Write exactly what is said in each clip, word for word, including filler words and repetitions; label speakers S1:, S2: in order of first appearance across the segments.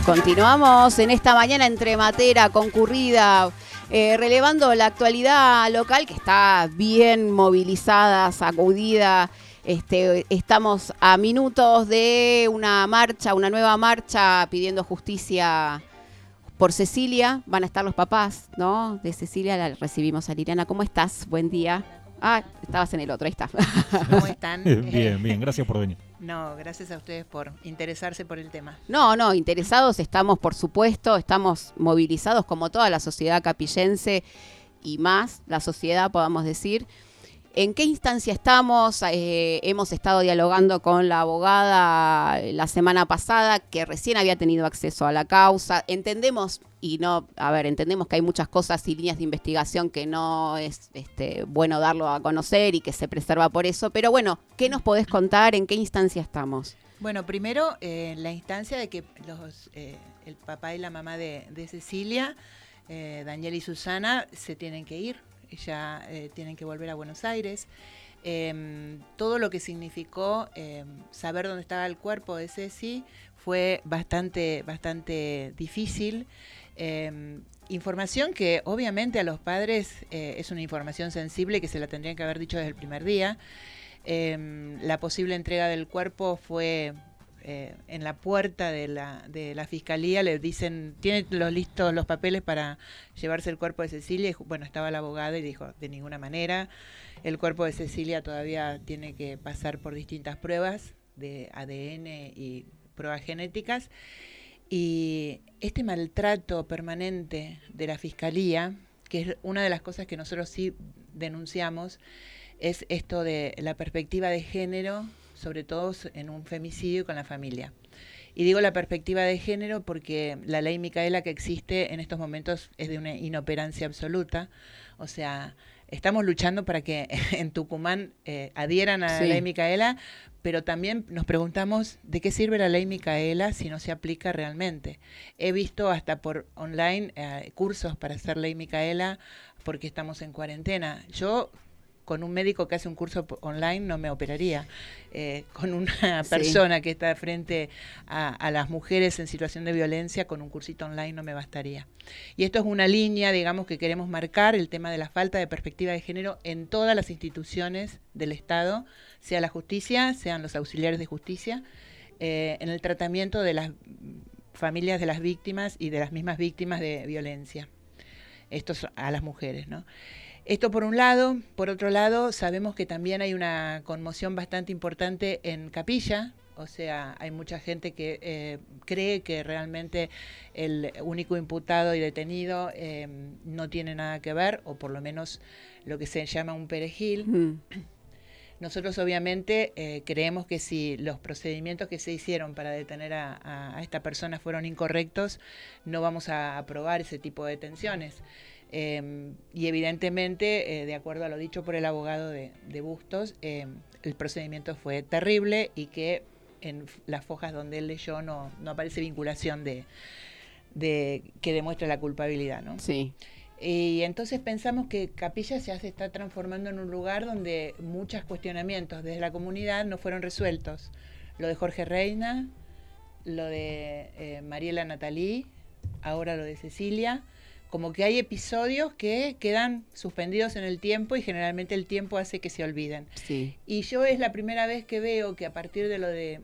S1: Continuamos en esta mañana entrematera, concurrida, eh, relevando la actualidad local que está bien movilizada, sacudida. Este, estamos a minutos de una marcha, una nueva marcha pidiendo justicia por Cecilia. Van a estar los papás, ¿no? De Cecilia, la recibimos a Liliana. ¿Cómo estás? Buen día. Ah, estabas en el otro, ahí está.
S2: ¿Cómo están?
S3: Bien, bien, gracias por venir.
S2: No, gracias a ustedes por interesarse por el tema.
S1: No, no, interesados estamos, por supuesto, estamos movilizados como toda la sociedad capillense y más la sociedad, podamos decir. ¿En qué instancia estamos? Eh, hemos estado dialogando con la abogada la semana pasada, que recién había tenido acceso a la causa. Entendemos, y no, a ver, entendemos que hay muchas cosas y líneas de investigación que no es este, bueno darlo a conocer y que se preserva por eso. Pero bueno, ¿qué nos podés contar? ¿En qué instancia estamos?
S2: Bueno, primero, eh, la instancia de que los, eh, el papá y la mamá de, de Cecilia, eh, Daniel y Susana, se tienen que ir. Ya eh, tienen que volver a Buenos Aires. Eh, todo lo que significó eh, saber dónde estaba el cuerpo de Ceci fue bastante, bastante difícil. Eh, información que obviamente a los padres eh, es una información sensible que se la tendrían que haber dicho desde el primer día. Eh, la posible entrega del cuerpo fue... Eh, en la puerta de la, de la fiscalía le dicen, ¿tiene los listos los papeles para llevarse el cuerpo de Cecilia? Y bueno, estaba la abogada y dijo, de ninguna manera, el cuerpo de Cecilia todavía tiene que pasar por distintas pruebas de A D N y pruebas genéticas. Y este maltrato permanente de la fiscalía, que es una de las cosas que nosotros sí denunciamos, es esto de la perspectiva de género, sobre todo en un femicidio con la familia. Y digo la perspectiva de género porque la ley Micaela que existe en estos momentos es de una inoperancia absoluta. O sea, estamos luchando para que en Tucumán eh, adhieran a sí. la ley Micaela, pero también nos preguntamos de qué sirve la ley Micaela si no se aplica realmente. He visto hasta por online eh, cursos para hacer ley Micaela porque estamos en cuarentena. Yo... con un médico que hace un curso online no me operaría. Eh, con una persona sí. que está frente a, a las mujeres en situación de violencia, con un cursito online no me bastaría. Y esto es una línea, digamos, que queremos marcar, el tema de la falta de perspectiva de género en todas las instituciones del Estado, sea la justicia, sean los auxiliares de justicia, eh, en el tratamiento de las familias de las víctimas y de las mismas víctimas de violencia. Esto a las mujeres, ¿no? Esto por un lado. Por otro lado, sabemos que también hay una conmoción bastante importante en Capilla. O sea, hay mucha gente que eh, cree que realmente el único imputado y detenido eh, no tiene nada que ver, o por lo menos lo que se llama un perejil. Mm. Nosotros obviamente eh, creemos que si los procedimientos que se hicieron para detener a, a, a esta persona fueron incorrectos, no vamos a aprobar ese tipo de detenciones. Eh, y evidentemente, eh, de acuerdo a lo dicho por el abogado de, de Bustos, eh, el procedimiento fue terrible y que en las fojas donde él leyó no, no aparece vinculación de, de que demuestre la culpabilidad, ¿no?
S1: Sí.
S2: Y entonces pensamos que Capilla ya se está transformando en un lugar donde muchos cuestionamientos desde la comunidad no fueron resueltos. Lo de Jorge Reina, lo de eh, Mariela Natalí, ahora lo de Cecilia. Como que hay episodios que quedan suspendidos en el tiempo y generalmente el tiempo hace que se olviden.
S1: Sí.
S2: Y yo es la primera vez que veo que a partir de lo de,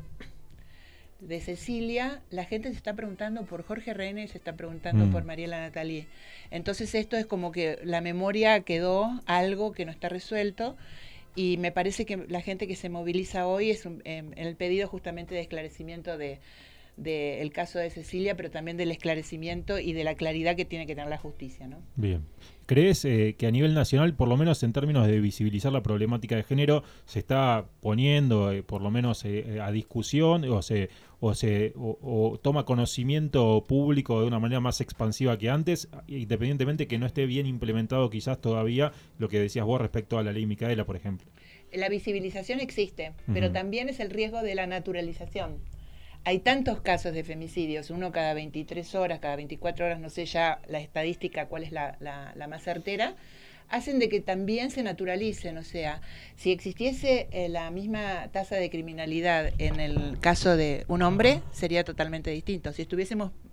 S2: de Cecilia, la gente se está preguntando por Jorge Reina y se está preguntando mm. por Mariela Natalí. Entonces esto es como que la memoria quedó algo que no está resuelto y me parece que la gente que se moviliza hoy es un, en, en el pedido justamente de esclarecimiento de... del caso de Cecilia, pero también del esclarecimiento y de la claridad que tiene que tener la justicia, ¿no?
S3: Bien. ¿Crees eh, que a nivel nacional, por lo menos en términos de visibilizar la problemática de género, se está poniendo, eh, por lo menos, eh, a discusión o se o se o, o toma conocimiento público de una manera más expansiva que antes, independientemente que no esté bien implementado quizás todavía lo que decías vos respecto a la ley Micaela, por ejemplo?
S2: La visibilización existe, uh-huh. pero también es el riesgo de la naturalización. Hay tantos casos de femicidios, uno cada veintitrés horas, cada veinticuatro horas, no sé ya la estadística cuál es la, la, la más certera, hacen de que también se naturalicen. O sea, si existiese eh, la misma tasa de criminalidad en el caso de un hombre, sería totalmente distinto. Si estuviésemos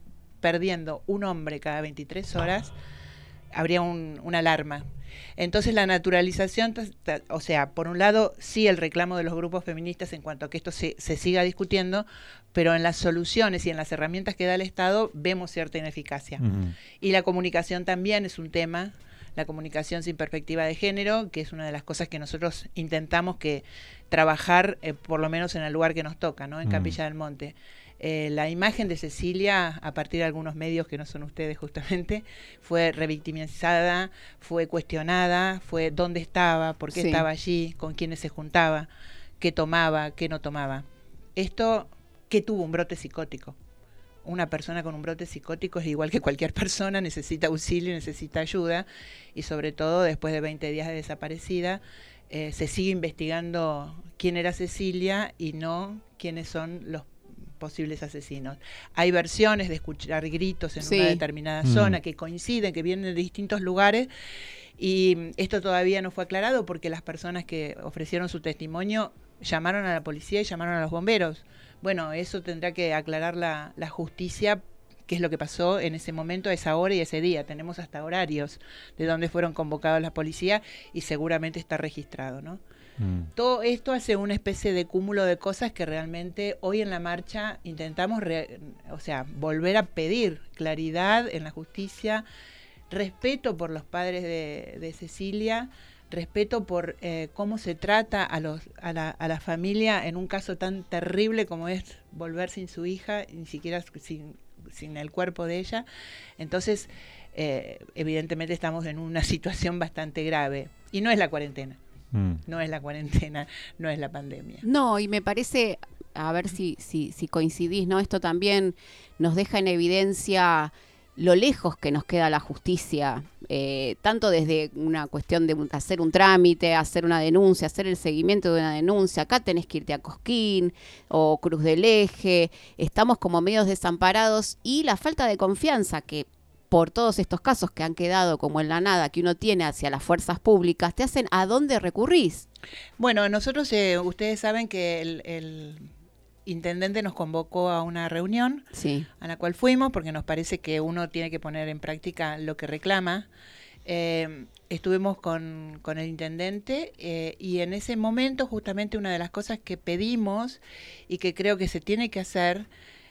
S2: perdiendo un hombre cada veintitrés horas, habría un, una alarma. Entonces la naturalización, o sea, por un lado sí el reclamo de los grupos feministas en cuanto a que esto se, se siga discutiendo, pero en las soluciones y en las herramientas que da el Estado vemos cierta ineficacia. Uh-huh. Y la comunicación también es un tema, la comunicación sin perspectiva de género, que es una de las cosas que nosotros intentamos que trabajar, eh, por lo menos en el lugar que nos toca, ¿no? En uh-huh. Capilla del Monte. Eh, la imagen de Cecilia, a partir de algunos medios que no son ustedes justamente, fue revictimizada, fue cuestionada, fue dónde estaba, por qué sí. estaba allí, con quiénes se juntaba, qué tomaba, qué no tomaba. Esto, que tuvo un brote psicótico. Una persona con un brote psicótico es igual que cualquier persona, necesita auxilio, necesita ayuda, y sobre todo después de veinte días de desaparecida, eh, se sigue investigando quién era Cecilia y no quiénes son los posibles asesinos. Hay versiones de escuchar gritos en sí. una determinada mm. zona que coinciden, que vienen de distintos lugares, y esto todavía no fue aclarado porque las personas que ofrecieron su testimonio llamaron a la policía y llamaron a los bomberos. Bueno, eso tendrá que aclarar la, la justicia, qué es lo que pasó en ese momento, a esa hora y ese día. Tenemos hasta horarios de dónde fueron convocados la policía y seguramente está registrado, ¿no? Mm. Todo esto hace una especie de cúmulo de cosas que realmente hoy en la marcha intentamos, re, o sea, volver a pedir claridad en la justicia, respeto por los padres de, de Cecilia, respeto por eh, cómo se trata a, los, a, la, a la familia en un caso tan terrible como es volver sin su hija, ni siquiera sin, sin el cuerpo de ella. Entonces, eh, evidentemente estamos en una situación bastante grave y no es la cuarentena. No es la cuarentena, no es la pandemia.
S1: No, y me parece, a ver si, si, si coincidís, ¿no? Esto también nos deja en evidencia lo lejos que nos queda la justicia, eh, tanto desde una cuestión de hacer un trámite, hacer una denuncia, hacer el seguimiento de una denuncia. Acá tenés que irte a Cosquín o Cruz del Eje, estamos como medios desamparados, y la falta de confianza que por todos estos casos que han quedado como en la nada que uno tiene hacia las fuerzas públicas, te hacen ¿a dónde recurrís?
S2: Bueno, nosotros, eh, ustedes saben que el, el intendente nos convocó a una reunión, sí. a la cual fuimos, porque nos parece que uno tiene que poner en práctica lo que reclama. Eh, estuvimos con, con el intendente eh, y en ese momento justamente una de las cosas que pedimos y que creo que se tiene que hacer,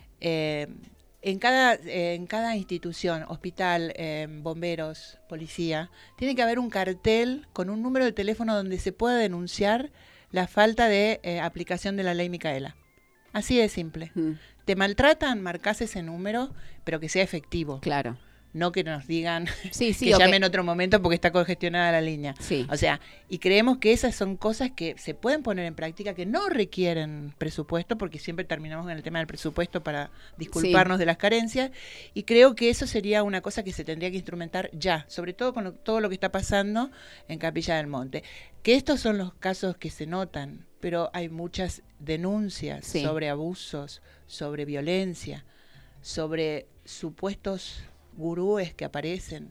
S2: eh, En cada, eh, en cada institución, hospital, eh, bomberos, policía, tiene que haber un cartel con un número de teléfono donde se pueda denunciar la falta de eh, aplicación de la ley Micaela. Así de simple. Mm. Te maltratan, marcás ese número, pero que sea efectivo.
S1: Claro.
S2: No que nos digan
S1: sí, sí,
S2: que
S1: okay.
S2: llamen en otro momento porque está congestionada la línea.
S1: Sí.
S2: O sea, y creemos que esas son cosas que se pueden poner en práctica, que no requieren presupuesto, porque siempre terminamos en el tema del presupuesto para disculparnos sí. de las carencias, y creo que eso sería una cosa que se tendría que instrumentar ya, sobre todo con lo, todo lo que está pasando en Capilla del Monte. Que estos son los casos que se notan, pero hay muchas denuncias sí. sobre abusos, sobre violencia, sobre supuestos gurúes que aparecen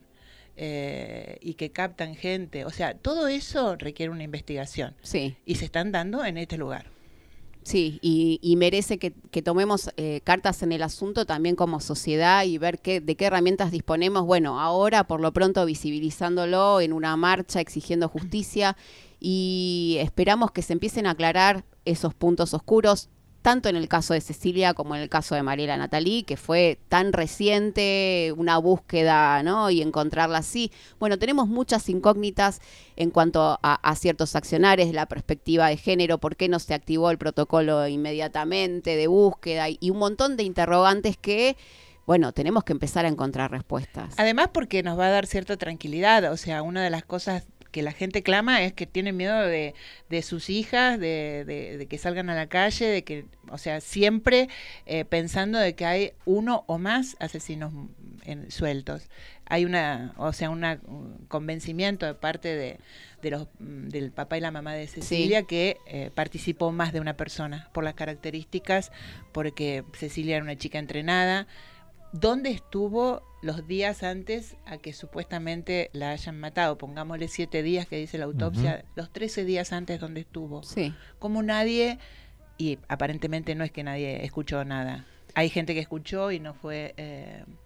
S2: eh, y que captan gente. O sea, todo eso requiere una investigación.
S1: Sí.
S2: Y se están dando en este lugar.
S1: Sí, y, y merece que, que tomemos eh, cartas en el asunto también como sociedad y ver qué, de qué herramientas disponemos. Bueno, ahora por lo pronto visibilizándolo en una marcha, exigiendo justicia, y esperamos que se empiecen a aclarar esos puntos oscuros, tanto en el caso de Cecilia como en el caso de Mariela Natalí, que fue tan reciente, una búsqueda, ¿no? Y encontrarla así. Bueno, tenemos muchas incógnitas en cuanto a, a ciertos accionares, la perspectiva de género, por qué no se activó el protocolo inmediatamente de búsqueda y, y un montón de interrogantes que, bueno, tenemos que empezar a encontrar respuestas.
S2: Además porque nos va a dar cierta tranquilidad, o sea, una de las cosas que la gente clama es que tiene miedo de, de sus hijas, de, de, de que salgan a la calle, de que, o sea, siempre eh, pensando de que hay uno o más asesinos en, sueltos. Hay una, o sea, una, un convencimiento de parte de, de los del papá y la mamá de Cecilia sí. que eh, participó más de una persona por las características, porque Cecilia era una chica entrenada. ¿Dónde estuvo los días antes a que supuestamente la hayan matado? Pongámosle siete días que dice la autopsia, uh-huh. los trece días antes, ¿dónde estuvo?
S1: Sí.
S2: Como nadie, y aparentemente no es que nadie escuchó nada. Hay gente que escuchó y no fue eh,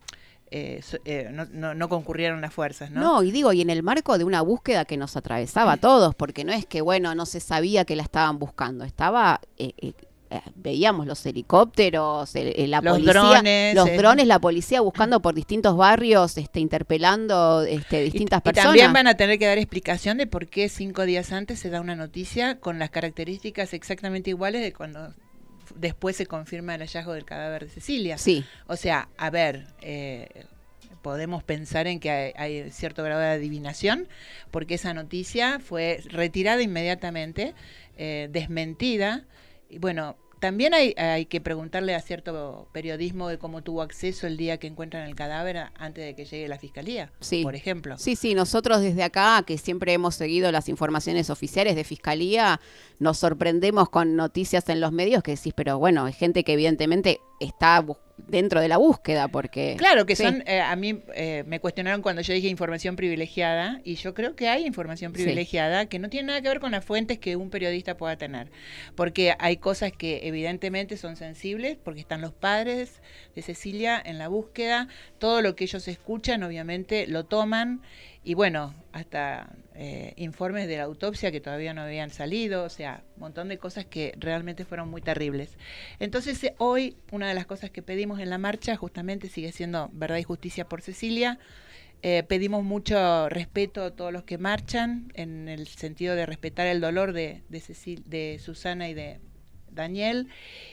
S2: eh, so, eh, no, no, no concurrieron las fuerzas, ¿no?
S1: No, y digo, y en el marco de una búsqueda que nos atravesaba a todos, porque no es que, bueno, no se sabía que la estaban buscando, estaba... Eh, eh, Eh, veíamos los helicópteros, el, el, la
S2: los
S1: policía,
S2: drones,
S1: los
S2: eh.
S1: drones, la policía buscando por distintos barrios, este, interpelando este, distintas
S2: y,
S1: personas.
S2: Y también van a tener que dar explicación de por qué cinco días antes se da una noticia con las características exactamente iguales de cuando después se confirma el hallazgo del cadáver de Cecilia.
S1: Sí.
S2: O sea, a ver, eh, podemos pensar en que hay, hay cierto grado de adivinación, porque esa noticia fue retirada inmediatamente, eh, desmentida. Y bueno, también hay, hay que preguntarle a cierto periodismo de cómo tuvo acceso el día que encuentran el cadáver a, antes de que llegue la fiscalía,
S1: sí.
S2: por ejemplo.
S1: Sí, sí, nosotros desde acá, que siempre hemos seguido las informaciones oficiales de fiscalía, nos sorprendemos con noticias en los medios que decís, pero bueno, hay gente que evidentemente está dentro de la búsqueda, porque...
S2: Claro, que
S1: sí.
S2: son, eh, a mí eh, me cuestionaron cuando yo dije información privilegiada, y yo creo que hay información privilegiada sí. que no tiene nada que ver con las fuentes que un periodista pueda tener, porque hay cosas que evidentemente son sensibles, porque están los padres de Cecilia en la búsqueda, todo lo que ellos escuchan obviamente lo toman, y bueno, hasta eh, informes de la autopsia que todavía no habían salido, o sea, un montón de cosas que realmente fueron muy terribles. Entonces eh, hoy una de las cosas que pedimos en la marcha justamente sigue siendo verdad y justicia por Cecilia. Eh, pedimos mucho respeto a todos los que marchan, en el sentido de respetar el dolor de, de, Cecil, de Susana y de Daniel,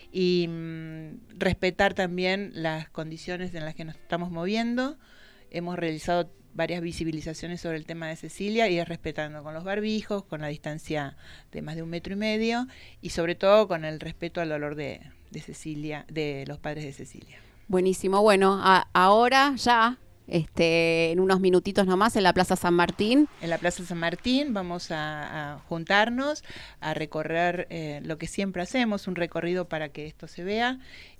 S2: y mmm, respetar también las condiciones en las que nos estamos moviendo. Hemos realizado varias visibilizaciones sobre el tema de Cecilia y es respetando con los barbijos, con la distancia de más de un metro y medio y sobre todo con el respeto al dolor de, de Cecilia, de los padres de Cecilia.
S1: Buenísimo, bueno, a, ahora ya, este, en unos minutitos nomás en la Plaza San Martín.
S2: En la Plaza San Martín vamos a, a juntarnos, a recorrer eh, lo que siempre hacemos, un recorrido para que esto se vea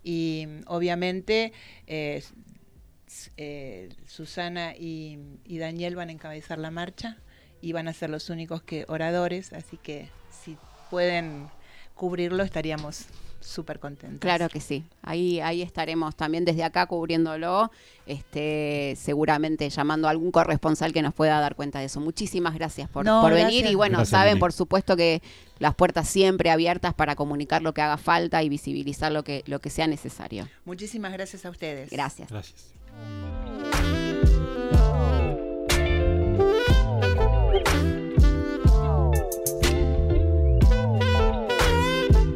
S2: y obviamente... Eh, Eh, Susana y, y Daniel van a encabezar la marcha y van a ser los únicos que oradores, así que si pueden cubrirlo estaríamos súper contentos.
S1: Claro que sí, ahí ahí estaremos también desde acá cubriéndolo, este seguramente llamando a algún corresponsal que nos pueda dar cuenta de eso. Muchísimas gracias por,
S2: no,
S1: por
S2: gracias.
S1: venir y bueno,
S3: Gracias,
S1: saben
S3: Lili.
S1: por supuesto que las puertas siempre abiertas para comunicar lo que haga falta y visibilizar lo que, lo que sea necesario.
S2: Muchísimas gracias a ustedes.
S1: Gracias.
S3: Gracias.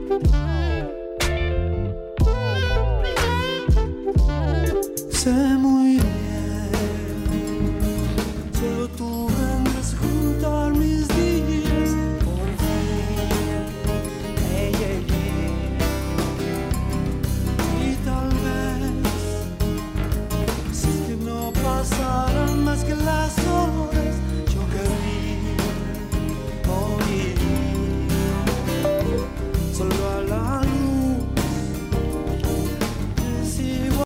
S4: Se murió.